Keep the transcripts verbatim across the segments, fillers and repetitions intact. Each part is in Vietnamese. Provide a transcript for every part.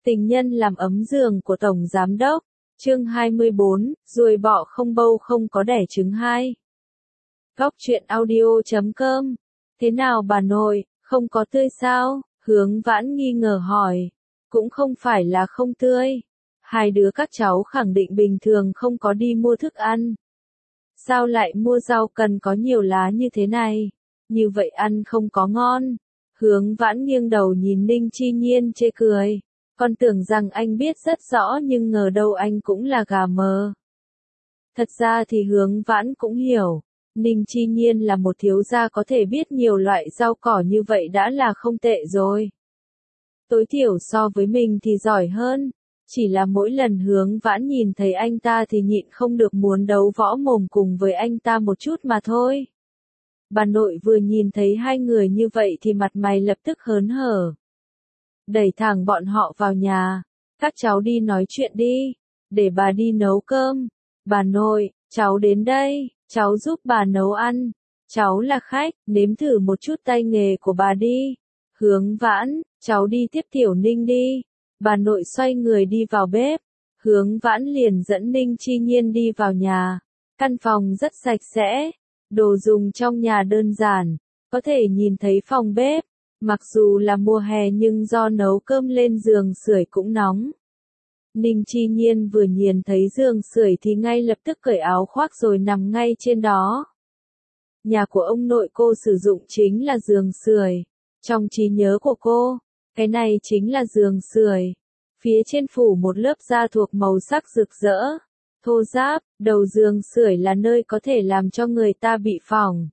Tình nhân làm ấm giường của Tổng Giám Đốc. Chương hai mươi bốn, ruồi bọ không bâu không có đẻ trứng hai. Góc truyện audio chấm com. Thế nào bà nội, không có tươi sao? Hướng Vãn nghi ngờ hỏi. Cũng không phải là không tươi. Hai đứa các cháu khẳng định bình thường không có đi mua thức ăn. Sao lại mua rau cần có nhiều lá như thế này? Như vậy ăn không có ngon. Hướng Vãn nghiêng đầu nhìn Ninh Chi Nhiên chê cười. Con tưởng rằng anh biết rất rõ nhưng ngờ đâu anh cũng là gà mờ. Thật ra thì Hướng Vãn cũng hiểu. Ninh Chi Nhiên là một thiếu gia có thể biết nhiều loại rau cỏ như vậy đã là không tệ rồi. Tối thiểu so với mình thì giỏi hơn. Chỉ là mỗi lần Hướng Vãn nhìn thấy anh ta thì nhịn không được muốn đấu võ mồm cùng với anh ta một chút mà thôi. Bà nội vừa nhìn thấy hai người như vậy thì mặt mày lập tức hớn hở. Đẩy thẳng bọn họ vào nhà. Các cháu đi nói chuyện đi. Để bà đi nấu cơm. Bà nội, cháu đến đây. Cháu giúp bà nấu ăn. Cháu là khách, nếm thử một chút tay nghề của bà đi. Hướng Vãn, cháu đi tiếp Tiểu Ninh đi. Bà nội xoay người đi vào bếp. Hướng Vãn liền dẫn Ninh Chi Nhiên đi vào nhà. Căn phòng rất sạch sẽ. Đồ dùng trong nhà đơn giản. Có thể nhìn thấy phòng bếp. Mặc dù là mùa hè nhưng do nấu cơm lên giường sưởi cũng nóng. Ninh Chi Nhiên vừa nhìn thấy giường sưởi thì ngay lập tức cởi áo khoác rồi nằm ngay trên đó. Nhà của ông nội cô sử dụng chính là giường sưởi. Trong trí nhớ của cô, cái này chính là giường sưởi. Phía trên phủ một lớp da thuộc màu sắc rực rỡ, thô ráp, đầu giường sưởi là nơi có thể làm cho người ta bị phỏng.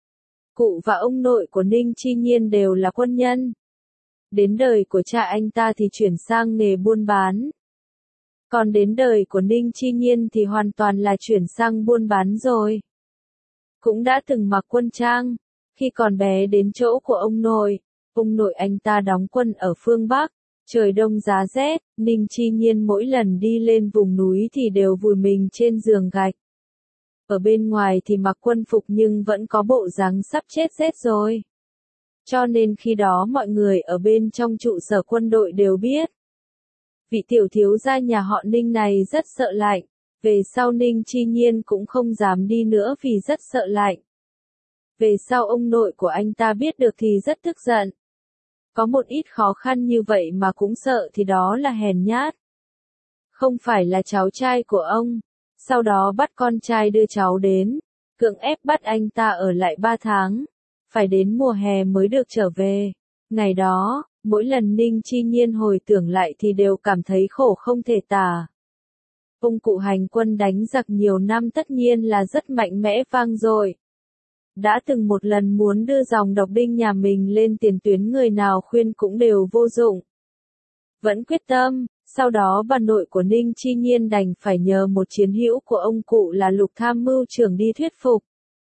Cụ và ông nội của Ninh Chi Nhiên đều là quân nhân. Đến đời của cha anh ta thì chuyển sang nghề buôn bán. Còn đến đời của Ninh Chi Nhiên thì hoàn toàn là chuyển sang buôn bán rồi. Cũng đã từng mặc quân trang. Khi còn bé đến chỗ của ông nội, ông nội anh ta đóng quân ở phương Bắc. Trời đông giá rét, Ninh Chi Nhiên mỗi lần đi lên vùng núi thì đều vùi mình trên giường gạch. Ở bên ngoài thì mặc quân phục nhưng vẫn có bộ dáng sắp chết rét rồi. Cho nên khi đó mọi người ở bên trong trụ sở quân đội đều biết. Vị tiểu thiếu gia nhà họ Ninh này rất sợ lạnh. Về sau Ninh Chi Nhiên cũng không dám đi nữa vì rất sợ lạnh. Về sau ông nội của anh ta biết được thì rất tức giận. Có một ít khó khăn như vậy mà cũng sợ thì đó là hèn nhát. Không phải là cháu trai của ông. Sau đó bắt con trai đưa cháu đến. Cưỡng ép bắt anh ta ở lại ba tháng. Phải đến mùa hè mới được trở về. Ngày đó, mỗi lần Ninh Chi Nhiên hồi tưởng lại thì đều cảm thấy khổ không thể tả. Ông cụ hành quân đánh giặc nhiều năm tất nhiên là rất mạnh mẽ vang dội. Đã từng một lần muốn đưa dòng độc đinh nhà mình lên tiền tuyến người nào khuyên cũng đều vô dụng. Vẫn quyết tâm, sau đó bà nội của Ninh Chi Nhiên đành phải nhờ một chiến hữu của ông cụ là Lục tham mưu trưởng đi thuyết phục.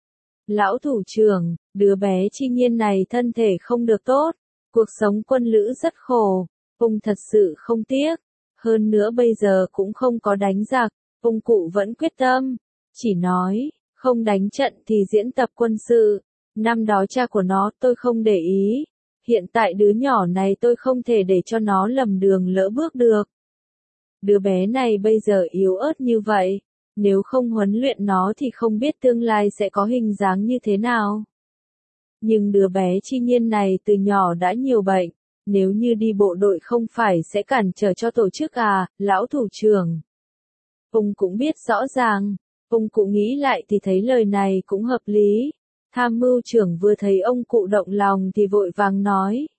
Lão thủ trưởng, đứa bé Chi Nhiên này thân thể không được tốt, cuộc sống quân lữ rất khổ, ông thật sự không tiếc. Hơn nữa bây giờ cũng không có đánh giặc, ông cụ vẫn quyết tâm, chỉ nói, không đánh trận thì diễn tập quân sự. Năm đó cha của nó tôi không để ý, hiện tại đứa nhỏ này tôi không thể để cho nó lầm đường lỡ bước được. Đứa bé này bây giờ yếu ớt như vậy, nếu không huấn luyện nó thì không biết tương lai sẽ có hình dáng như thế nào. Nhưng đứa bé Chi Nhiên này từ nhỏ đã nhiều bệnh. Nếu như đi bộ đội không phải sẽ cản trở cho tổ chức à, lão thủ trưởng. Ông cũng biết rõ ràng, ông cụ nghĩ lại thì thấy lời này cũng hợp lý. Tham mưu trưởng vừa thấy ông cụ động lòng thì vội vàng nói.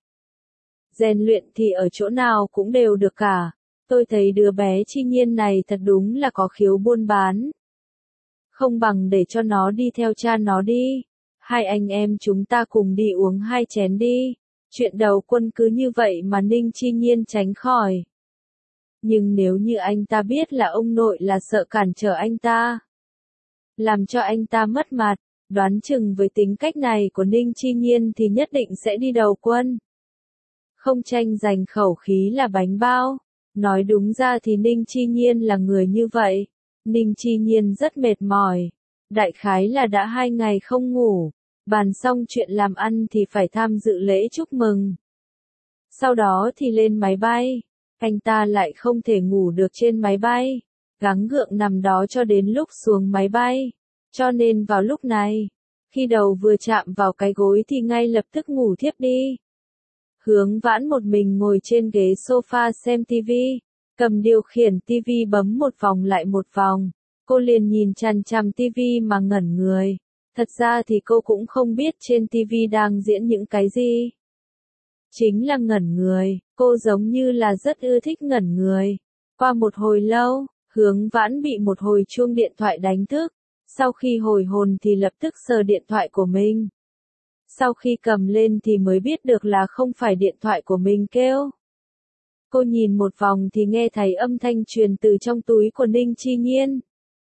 Rèn luyện thì ở chỗ nào cũng đều được cả. Tôi thấy đứa bé Chi Nhiên này thật đúng là có khiếu buôn bán. Không bằng để cho nó đi theo cha nó đi. Hai anh em chúng ta cùng đi uống hai chén đi. Chuyện đầu quân cứ như vậy mà Ninh Chi Nhiên tránh khỏi. Nhưng nếu như anh ta biết là ông nội là sợ cản trở anh ta, làm cho anh ta mất mặt, đoán chừng với tính cách này của Ninh Chi Nhiên thì nhất định sẽ đi đầu quân. Không tranh giành khẩu khí là bánh bao. Nói đúng ra thì Ninh Chi Nhiên là người như vậy. Ninh Chi Nhiên rất mệt mỏi. Đại khái là đã hai ngày không ngủ. Bàn xong chuyện làm ăn thì phải tham dự lễ chúc mừng. Sau đó thì lên máy bay. Anh ta lại không thể ngủ được trên máy bay, gắng gượng nằm đó cho đến lúc xuống máy bay. Cho nên vào lúc này, khi đầu vừa chạm vào cái gối thì ngay lập tức ngủ thiếp đi. Hướng Vãn một mình ngồi trên ghế sofa xem tivi, cầm điều khiển tivi bấm một vòng lại một vòng. Cô liền nhìn chằm chằm tivi mà ngẩn người. Thật ra thì cô cũng không biết trên tivi đang diễn những cái gì. Chính là ngẩn người, cô giống như là rất ưa thích ngẩn người. Qua một hồi lâu, Hướng Vãn bị một hồi chuông điện thoại đánh thức. Sau khi hồi hồn thì lập tức sờ điện thoại của mình. Sau khi cầm lên thì mới biết được là không phải điện thoại của mình kêu. Cô nhìn một vòng thì nghe thấy âm thanh truyền từ trong túi của Ninh Chi Nhiên.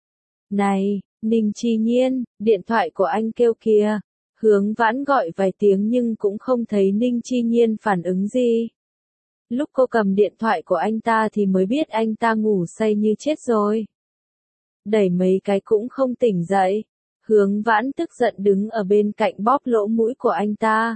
Này, Ninh Chi Nhiên, điện thoại của anh kêu kìa. Hướng Vãn gọi vài tiếng nhưng cũng không thấy Ninh Chi Nhiên phản ứng gì. Lúc cô cầm điện thoại của anh ta thì mới biết anh ta ngủ say như chết rồi. Đẩy mấy cái cũng không tỉnh dậy. Hướng Vãn tức giận đứng ở bên cạnh bóp lỗ mũi của anh ta.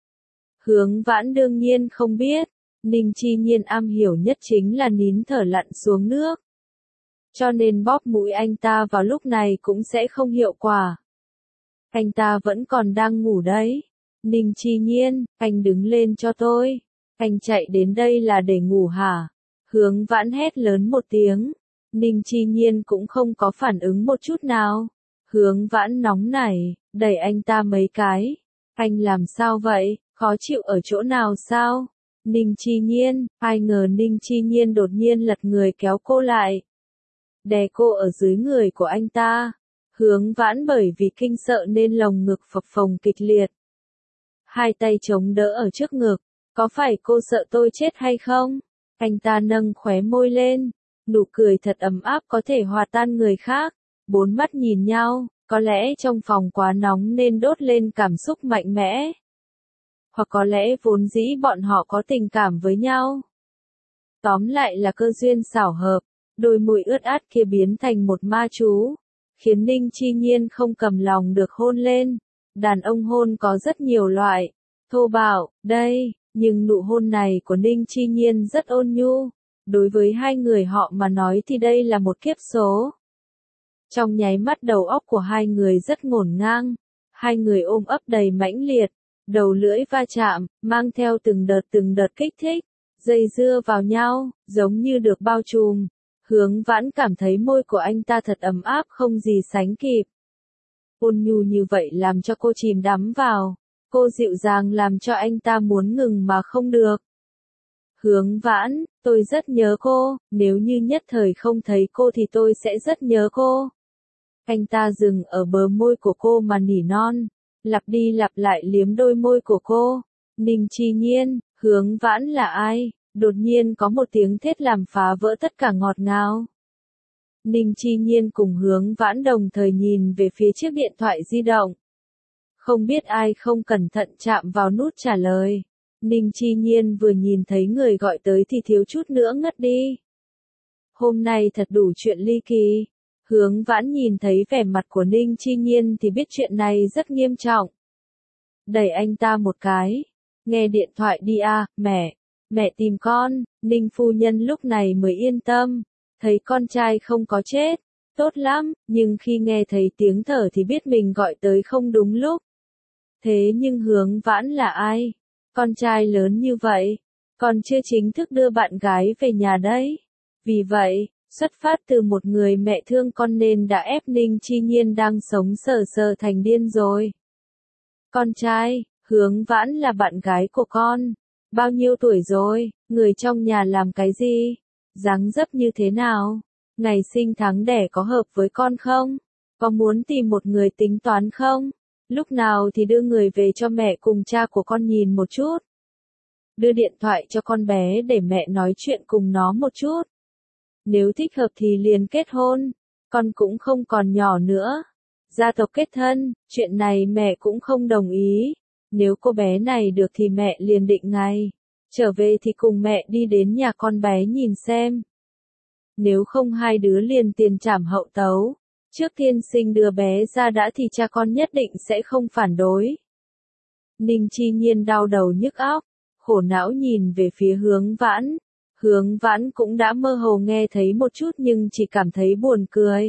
Hướng Vãn đương nhiên không biết, Ninh Chi Nhiên am hiểu nhất chính là nín thở lặn xuống nước. Cho nên bóp mũi anh ta vào lúc này cũng sẽ không hiệu quả. Anh ta vẫn còn đang ngủ đấy. Ninh Chi Nhiên, anh đứng lên cho tôi. Anh chạy đến đây là để ngủ hả? Hướng Vãn hét lớn một tiếng. Ninh Chi Nhiên cũng không có phản ứng một chút nào. Hướng Vãn nóng nảy, đẩy anh ta mấy cái. Anh làm sao vậy, khó chịu ở chỗ nào sao? Ninh Chi Nhiên, ai ngờ Ninh Chi Nhiên đột nhiên lật người kéo cô lại. Đè cô ở dưới người của anh ta. Hướng Vãn bởi vì kinh sợ nên lồng ngực phập phồng kịch liệt. Hai tay chống đỡ ở trước ngực. Có phải cô sợ tôi chết hay không? Anh ta nâng khóe môi lên. Nụ cười thật ấm áp có thể hòa tan người khác. Bốn mắt nhìn nhau, có lẽ trong phòng quá nóng nên đốt lên cảm xúc mạnh mẽ. Hoặc có lẽ vốn dĩ bọn họ có tình cảm với nhau. Tóm lại là cơ duyên xảo hợp, đôi môi ướt át kia biến thành một ma chú, khiến Ninh Chi Nhiên không cầm lòng được hôn lên. Đàn ông hôn có rất nhiều loại, thô bạo, đây, nhưng nụ hôn này của Ninh Chi Nhiên rất ôn nhu. Đối với hai người họ mà nói thì đây là một kiếp số. Trong nháy mắt đầu óc của hai người rất ngổn ngang, hai người ôm ấp đầy mãnh liệt, đầu lưỡi va chạm, mang theo từng đợt từng đợt kích thích, dây dưa vào nhau, giống như được bao trùm. Hướng Vãn cảm thấy môi của anh ta thật ấm áp không gì sánh kịp. Ôn nhu như vậy làm cho cô chìm đắm vào, cô dịu dàng làm cho anh ta muốn ngừng mà không được. Hướng Vãn, tôi rất nhớ cô, nếu như nhất thời không thấy cô thì tôi sẽ rất nhớ cô. Anh ta dừng ở bờ môi của cô mà nỉ non, lặp đi lặp lại liếm đôi môi của cô. Ninh Chi Nhiên, Hướng Vãn là ai? Đột nhiên có một tiếng thét làm phá vỡ tất cả ngọt ngào. Ninh Chi Nhiên cùng Hướng Vãn đồng thời nhìn về phía chiếc điện thoại di động. Không biết ai không cẩn thận chạm vào nút trả lời. Ninh Chi Nhiên vừa nhìn thấy người gọi tới thì thiếu chút nữa ngất đi. Hôm nay thật đủ chuyện ly kỳ. Hướng Vãn nhìn thấy vẻ mặt của Ninh Chi Nhiên thì biết chuyện này rất nghiêm trọng. Đẩy anh ta một cái. Nghe điện thoại đi à, mẹ. Mẹ tìm con. Ninh phu nhân lúc này mới yên tâm. Thấy con trai không có chết. Tốt lắm, nhưng khi nghe thấy tiếng thở thì biết mình gọi tới không đúng lúc. Thế nhưng Hướng Vãn là ai? Con trai lớn như vậy, còn chưa chính thức đưa bạn gái về nhà đấy. Vì vậy, xuất phát từ một người mẹ thương con nên đã ép Ninh Chi Nhiên đang sống sờ sờ thành điên rồi. Con trai, Hướng Vãn là bạn gái của con. Bao nhiêu tuổi rồi, người trong nhà làm cái gì? Dáng dấp như thế nào? Ngày sinh tháng đẻ có hợp với con không? Có muốn tìm một người tính toán không? Lúc nào thì đưa người về cho mẹ cùng cha của con nhìn một chút. Đưa điện thoại cho con bé để mẹ nói chuyện cùng nó một chút. Nếu thích hợp thì liền kết hôn. Con cũng không còn nhỏ nữa. Gia tộc kết thân, chuyện này mẹ cũng không đồng ý. Nếu cô bé này được thì mẹ liền định ngày. Trở về thì cùng mẹ đi đến nhà con bé nhìn xem. Nếu không hai đứa liền tiền trảm hậu tấu. Trước tiên sinh đưa bé ra đã thì cha con nhất định sẽ không phản đối. Ninh Chi Nhiên đau đầu nhức óc, khổ não nhìn về phía Hướng Vãn. Hướng Vãn cũng đã mơ hồ nghe thấy một chút nhưng chỉ cảm thấy buồn cười.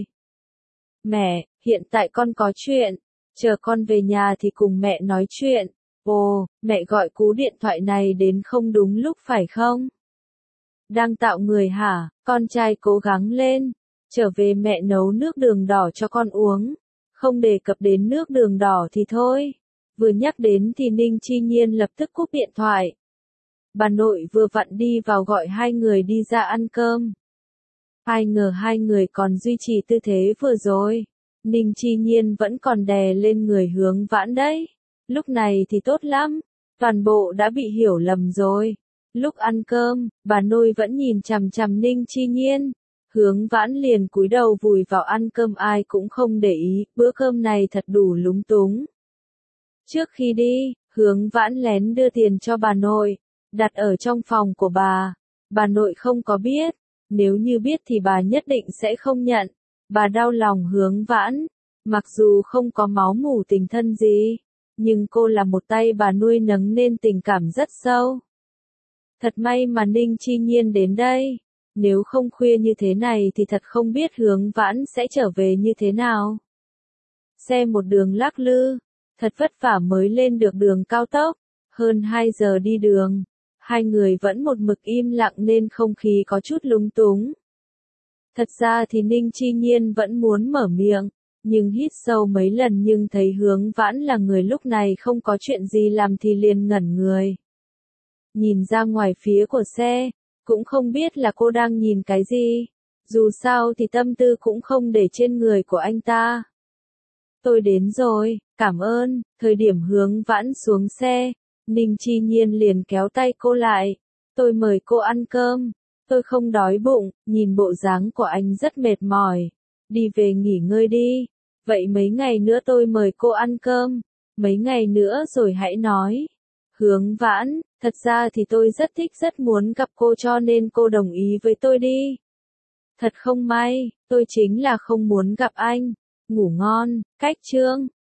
Mẹ, hiện tại con có chuyện, chờ con về nhà thì cùng mẹ nói chuyện. Ồ, mẹ gọi cú điện thoại này đến không đúng lúc phải không? Đang tạo người hả? Con trai cố gắng lên. Trở về mẹ nấu nước đường đỏ cho con uống. Không đề cập đến nước đường đỏ thì thôi. Vừa nhắc đến thì Ninh Chi Nhiên lập tức cúp điện thoại. Bà nội vừa vặn đi vào gọi hai người đi ra ăn cơm. Ai ngờ hai người còn duy trì tư thế vừa rồi. Ninh Chi Nhiên vẫn còn đè lên người Hướng Vãn đấy. Lúc này thì tốt lắm. Toàn bộ đã bị hiểu lầm rồi. Lúc ăn cơm, bà nội vẫn nhìn chằm chằm Ninh Chi Nhiên. Hướng Vãn liền cúi đầu vùi vào ăn cơm, ai cũng không để ý, bữa cơm này thật đủ lúng túng. Trước khi đi, Hướng Vãn lén đưa tiền cho bà nội, đặt ở trong phòng của bà. Bà nội không có biết, nếu như biết thì bà nhất định sẽ không nhận. Bà đau lòng Hướng Vãn, mặc dù không có máu mủ tình thân gì, nhưng cô là một tay bà nuôi nấng nên tình cảm rất sâu. Thật may mà Ninh Chi Nhiên đến đây, nếu không khuya như thế này thì thật không biết Hướng Vãn sẽ trở về như thế nào. Xe một đường lắc lư, thật vất vả mới lên được đường cao tốc, hơn hai giờ đi đường, hai người vẫn một mực im lặng nên không khí có chút lúng túng. Thật ra thì Ninh Chi Nhiên vẫn muốn mở miệng, nhưng hít sâu mấy lần nhưng thấy Hướng Vãn là người lúc này không có chuyện gì làm thì liền ngẩn người. Nhìn ra ngoài phía của xe, cũng không biết là cô đang nhìn cái gì, dù sao thì tâm tư cũng không để trên người của anh ta. Tôi đến rồi, cảm ơn. Thời điểm Hướng Vãn xuống xe, Ninh Chi Nhiên liền kéo tay cô lại. Tôi mời cô ăn cơm. Tôi không đói bụng, nhìn bộ dáng của anh rất mệt mỏi. Đi về nghỉ ngơi đi. Vậy mấy ngày nữa tôi mời cô ăn cơm. Mấy ngày nữa rồi hãy nói. Hướng Vãn, thật ra thì tôi rất thích rất muốn gặp cô cho nên cô đồng ý với tôi đi. Thật không may, tôi chính là không muốn gặp anh. Ngủ ngon, cách chương.